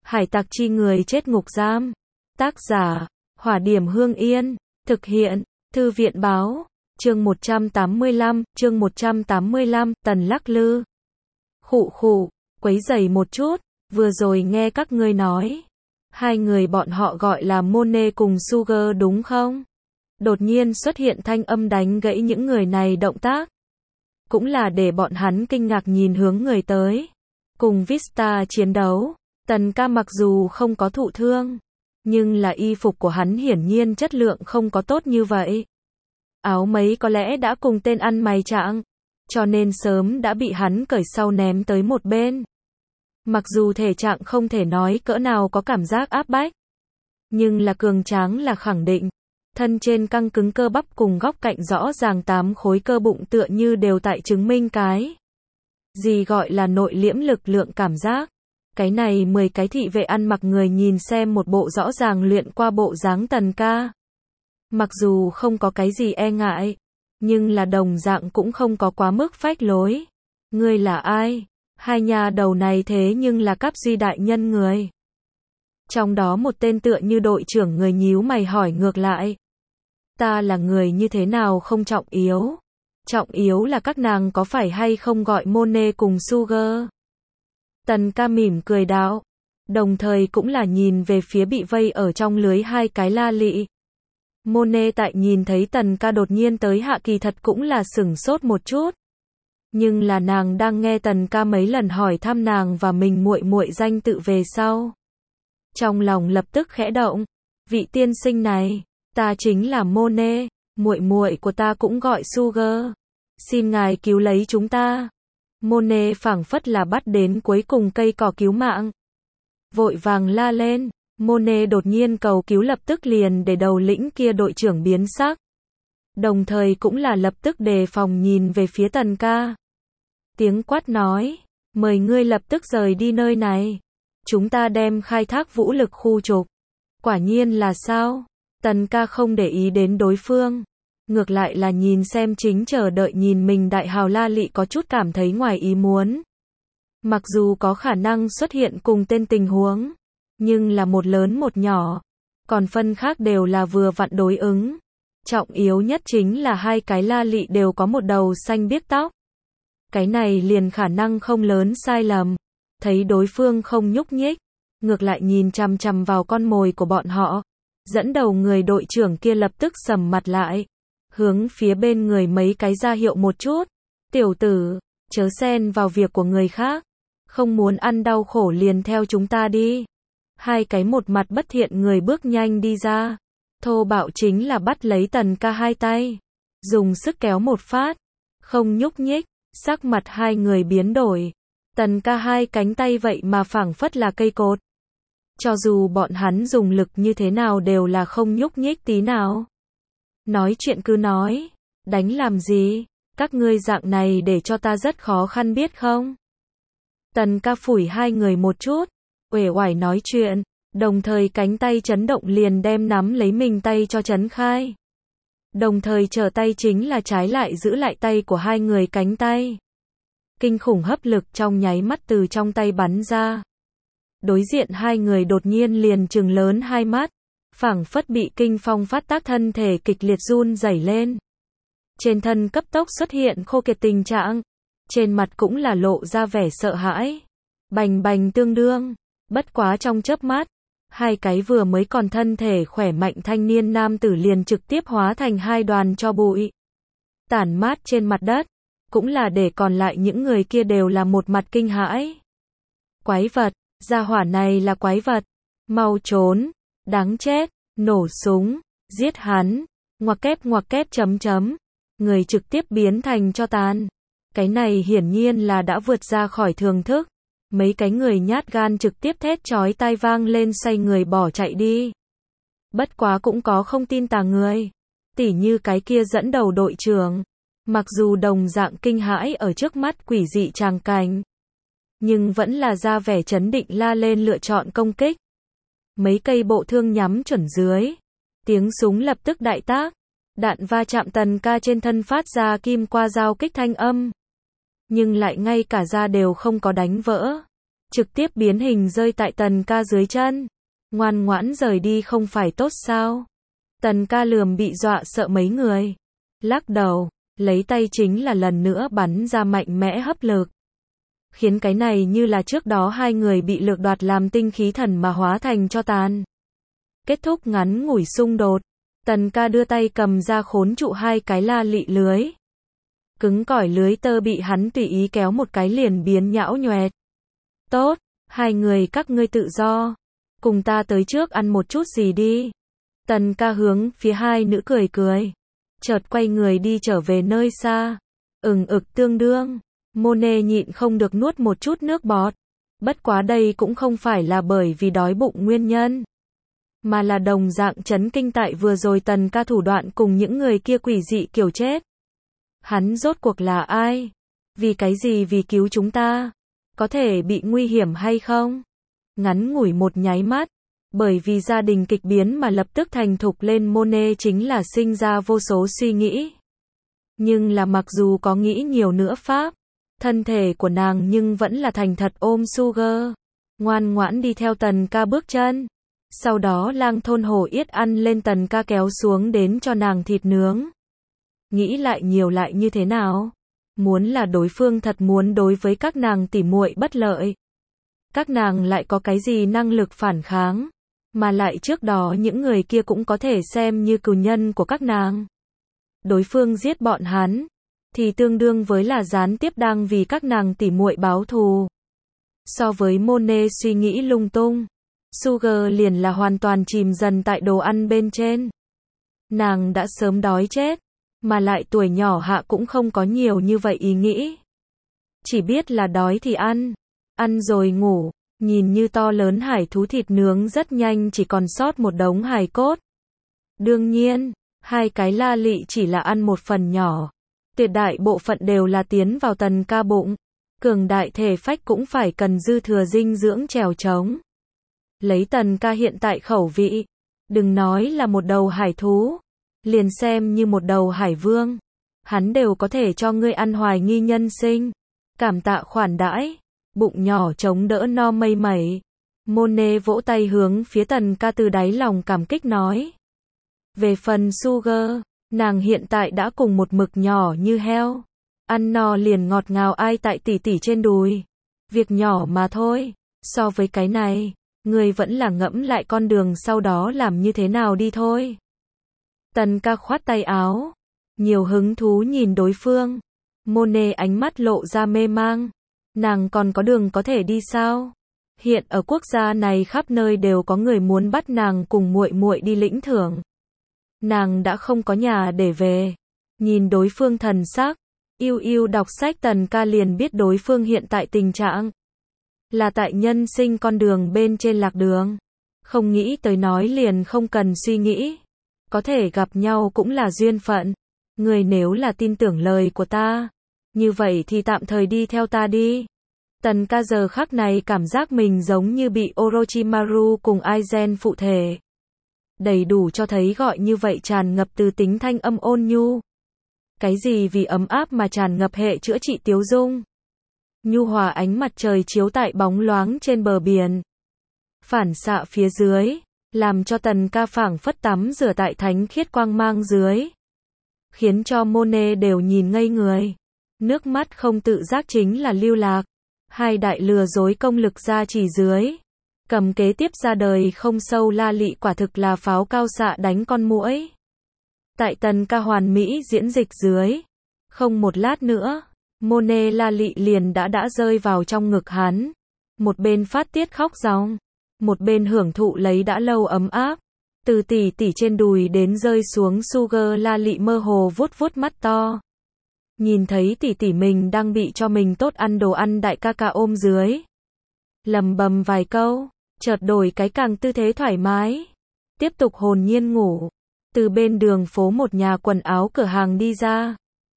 Hải tặc chi người chết ngục giam. Tác giả, Hỏa Điểm Hương Yên. Thực hiện, Thư viện báo. Chương 185, Tần lắc lư. Khụ khụ, quấy rầy một chút, vừa rồi nghe các ngươi nói. Hai người bọn họ gọi là Monet cùng Sugar đúng không? Đột nhiên xuất hiện thanh âm đánh gãy những người này động tác. Cũng là để bọn hắn kinh ngạc nhìn hướng người tới. Cùng Vista chiến đấu, Tần ca mặc dù không có thụ thương, nhưng là y phục của hắn hiển nhiên chất lượng không có tốt như vậy. Áo mấy có lẽ đã cùng tên ăn mày chạng, cho nên sớm đã bị hắn cởi sau ném tới một bên. Mặc dù thể trạng không thể nói cỡ nào có cảm giác áp bách, nhưng là cường tráng là khẳng định. Thân trên căng cứng cơ bắp cùng góc cạnh rõ ràng 8 khối cơ bụng tựa như đều tại chứng minh cái gì gọi là nội liễm lực lượng cảm giác. Cái này 10 cái thị vệ ăn mặc người nhìn xem một bộ rõ ràng luyện qua bộ dáng Tần ca. Mặc dù không có cái gì e ngại, nhưng là đồng dạng cũng không có quá mức phách lối. Ngươi là ai? Hai nhà đầu này thế nhưng là Cáp Duy đại nhân người. Trong đó một tên tựa như đội trưởng người nhíu mày hỏi ngược lại. Ta là người như thế nào không trọng yếu. Trọng yếu là các nàng có phải hay không gọi Monet cùng Sugar. Tần ca mỉm cười đạo. Đồng thời cũng là nhìn về phía bị vây ở trong lưới hai cái la lị. Monet tại nhìn thấy Tần ca đột nhiên tới hạ kỳ thật cũng là sửng sốt một chút. Nhưng là nàng đang nghe Tần ca mấy lần hỏi thăm nàng và mình muội muội danh tự về sau. Trong lòng lập tức khẽ động. Vị tiên sinh này, ta chính là Monet, muội muội của ta cũng gọi Sugar. Xin ngài cứu lấy chúng ta. Monet phảng phất là bắt đến cuối cùng cây cỏ cứu mạng. Vội vàng la lên. Monet đột nhiên cầu cứu lập tức liền để đầu lĩnh kia đội trưởng biến sắc. Đồng thời cũng là lập tức đề phòng nhìn về phía Tần ca. Tiếng quát nói, mời ngươi lập tức rời đi nơi này. Chúng ta đem khai thác vũ lực khu trục. Quả nhiên là sao? Tần ca không để ý đến đối phương. Ngược lại là nhìn xem chính chờ đợi nhìn mình đại hào la lị có chút cảm thấy ngoài ý muốn. Mặc dù có khả năng xuất hiện cùng tên tình huống, nhưng là một lớn một nhỏ. Còn phân khác đều là vừa vặn đối ứng. Trọng yếu nhất chính là hai cái la lị đều có một đầu xanh biếc tóc. Cái này liền khả năng không lớn sai lầm. Thấy đối phương không nhúc nhích, ngược lại nhìn chằm chằm vào con mồi của bọn họ. Dẫn đầu người đội trưởng kia lập tức sầm mặt lại. Hướng phía bên người mấy cái ra hiệu một chút. Tiểu tử, chớ xen vào việc của người khác. Không muốn ăn đau khổ liền theo chúng ta đi. Hai cái một mặt bất thiện người bước nhanh đi ra. Thô bạo chính là bắt lấy Tần ca hai tay. Dùng sức kéo một phát. Không nhúc nhích, sắc mặt hai người biến đổi. Tần ca hai cánh tay vậy mà phảng phất là cây cột. Cho dù bọn hắn dùng lực như thế nào đều là không nhúc nhích tí nào. Nói chuyện cứ nói, đánh làm gì, các ngươi dạng này để cho ta rất khó khăn biết không? Tần ca phủi hai người một chút, uể oải nói chuyện, đồng thời cánh tay chấn động liền đem nắm lấy mình tay cho chấn khai. Đồng thời trở tay chính là trái lại giữ lại tay của hai người cánh tay. Kinh khủng hấp lực trong nháy mắt từ trong tay bắn ra. Đối diện hai người đột nhiên liền trừng lớn hai mắt, phảng phất bị kinh phong phát tác thân thể kịch liệt run rẩy lên. Trên thân cấp tốc xuất hiện khô kiệt tình trạng, trên mặt cũng là lộ ra vẻ sợ hãi. Bành bành tương đương, bất quá trong chớp mắt, hai cái vừa mới còn thân thể khỏe mạnh thanh niên nam tử liền trực tiếp hóa thành hai đoàn tro bụi. Tản mát trên mặt đất, cũng là để còn lại những người kia đều là một mặt kinh hãi. Quái vật, gia hỏa này là quái vật, mau trốn, đáng chết, nổ súng, giết hắn, ngoặc kép chấm chấm, người trực tiếp biến thành tro tàn. Cái này hiển nhiên là đã vượt ra khỏi thường thức. Mấy cái người nhát gan trực tiếp thét chói tai vang lên xoay người bỏ chạy đi. Bất quá cũng có không tin tà người. Tỉ như cái kia dẫn đầu đội trưởng. Mặc dù đồng dạng kinh hãi ở trước mắt quỷ dị tràng cảnh, nhưng vẫn là ra vẻ trấn định la lên lựa chọn công kích. Mấy cây bộ thương nhắm chuẩn dưới. Tiếng súng lập tức đại tác. Đạn va chạm Tần ca trên thân phát ra kim qua dao kích thanh âm. Nhưng lại ngay cả da đều không có đánh vỡ. trực tiếp biến hình rơi tại Tần ca dưới chân. Ngoan ngoãn rời đi không phải tốt sao? Tần ca lườm bị dọa sợ mấy người. Lắc đầu, lấy tay chính là lần nữa bắn ra mạnh mẽ hấp lực. Khiến cái này như là trước đó hai người bị lược đoạt làm tinh khí thần mà hóa thành tro tàn. Kết thúc ngắn ngủi xung đột, Tần ca đưa tay cầm ra khốn trụ hai cái la lị lưới. Cứng cỏi lưới tơ bị hắn tùy ý kéo một cái liền biến nhão nhoẹt. Tốt, hai người các ngươi tự do. Cùng ta tới trước ăn một chút gì đi. Tần ca hướng phía hai nữ cười cười. Chợt quay người đi trở về nơi xa. Ực tương đương. Mone nhịn không được nuốt một chút nước bọt. Bất quá đây cũng không phải là bởi vì đói bụng nguyên nhân. Mà là đồng dạng chấn kinh tại vừa rồi Tần ca thủ đoạn cùng những người kia quỷ dị kiểu chết. Hắn rốt cuộc là ai? Vì cái gì vì cứu chúng ta? Có thể bị nguy hiểm hay không? Ngắn ngủi một nháy mắt. Bởi vì gia đình kịch biến mà lập tức thành thục lên Mone chính là sinh ra vô số suy nghĩ. Nhưng là mặc dù có nghĩ nhiều nữa pháp, thân thể của nàng nhưng vẫn là thành thật ôm Sugar. Ngoan ngoãn đi theo Tần ca bước chân. Sau đó lang thôn hổ yết ăn lên Tần ca kéo xuống đến cho nàng thịt nướng. Nghĩ lại nhiều lại như thế nào? Muốn là đối phương thật muốn đối với các nàng tỉ muội bất lợi. Các nàng lại có cái gì năng lực phản kháng? Mà lại trước đó những người kia cũng có thể xem như cừu nhân của các nàng. Đối phương giết bọn hắn, thì tương đương với là gián tiếp đang vì các nàng tỉ muội báo thù. So với Mone suy nghĩ lung tung, Sugar liền là hoàn toàn chìm dần tại đồ ăn bên trên. Nàng đã sớm đói chết, mà lại tuổi nhỏ hạ cũng không có nhiều như vậy ý nghĩ. Chỉ biết là đói thì ăn rồi ngủ. Nhìn như to lớn hải thú thịt nướng rất nhanh chỉ còn sót một đống hài cốt. Đương nhiên, hai cái la lị chỉ là ăn một phần nhỏ. Tuyệt đại bộ phận đều là tiến vào Tần ca bụng. Cường đại thể phách cũng phải cần dư thừa dinh dưỡng trèo trống. Lấy Tần ca hiện tại khẩu vị, đừng nói là một đầu hải thú, liền xem như một đầu hải vương, hắn đều có thể cho ngươi ăn hoài nghi nhân sinh. Cảm tạ khoản đãi. Bụng nhỏ chống đỡ no mây mẩy. Mone vỗ tay hướng phía Tần ca từ đáy lòng cảm kích nói. Về phần Sugar, nàng hiện tại đã cùng một mực nhỏ như heo. Ăn no liền ngọt ngào ai tại tỉ tỉ trên đùi. Việc nhỏ mà thôi. So với cái này, người vẫn là ngẫm lại con đường sau đó làm như thế nào đi thôi. Tần ca khoát tay áo. Nhiều hứng thú nhìn đối phương. Mone ánh mắt lộ ra mê mang. Nàng còn có đường có thể đi sao? Hiện ở quốc gia này khắp nơi đều có người muốn bắt nàng cùng muội muội đi lĩnh thưởng. Nàng đã không có nhà để về. Nhìn đối phương thần sắc, yêu đọc sách Tần ca liền biết đối phương hiện tại tình trạng là tại nhân sinh con đường bên trên lạc đường. Không nghĩ tới nói liền không cần suy nghĩ. Có thể gặp nhau cũng là duyên phận. Người nếu là tin tưởng lời của ta, như vậy thì tạm thời đi theo ta đi. Tần ca giờ khắc này cảm giác mình giống như bị Orochimaru cùng Aizen phụ thể. Đầy đủ cho thấy gọi như vậy tràn ngập từ tính thanh âm ôn nhu. Cái gì vì ấm áp mà tràn ngập hệ chữa trị tiếu dung. Nhu hòa ánh mặt trời chiếu tại bóng loáng trên bờ biển. Phản xạ phía dưới, làm cho Tần ca phảng phất tắm rửa tại thánh khiết quang mang dưới. Khiến cho Mone đều nhìn ngây người. Nước mắt không tự giác chính là lưu lạc. Hai đại lừa dối công lực ra chỉ dưới. Cầm kế tiếp ra đời không sâu la lị quả thực là pháo cao xạ đánh con muỗi. Tại Tần ca hoàn mỹ diễn dịch dưới. Không một lát nữa, Mone la lị liền đã rơi vào trong ngực hắn. Một bên phát tiết khóc ròng. Một bên hưởng thụ lấy đã lâu ấm áp. Từ tỉ tỉ trên đùi đến rơi xuống Sugar la lị mơ hồ vuốt vuốt mắt to. Nhìn thấy tỉ tỉ mình đang bị cho mình tốt ăn đồ ăn đại ca ca ôm dưới. Lầm bầm vài câu, chợt đổi cái càng tư thế thoải mái. Tiếp tục hồn nhiên ngủ. Từ bên đường phố một nhà quần áo cửa hàng đi ra.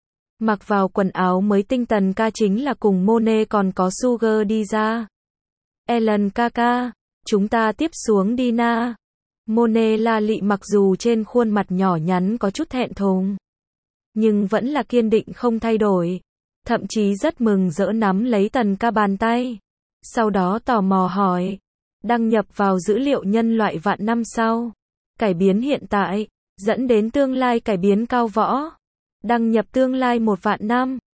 Mặc vào quần áo mới tinh Tần ca chính là cùng Mone còn có Sugar đi ra. Ellen ca ca, chúng ta tiếp xuống đi na. Mone la lị mặc dù trên khuôn mặt nhỏ nhắn có chút thẹn thùng, nhưng vẫn là kiên định không thay đổi. Thậm chí rất mừng rỡ nắm lấy Tần ca bàn tay. Sau đó tò mò hỏi. Đăng nhập vào dữ liệu nhân loại vạn năm sau. Cải biến hiện tại, dẫn đến tương lai cải biến cao võ. Đăng nhập tương lai 1 vạn năm.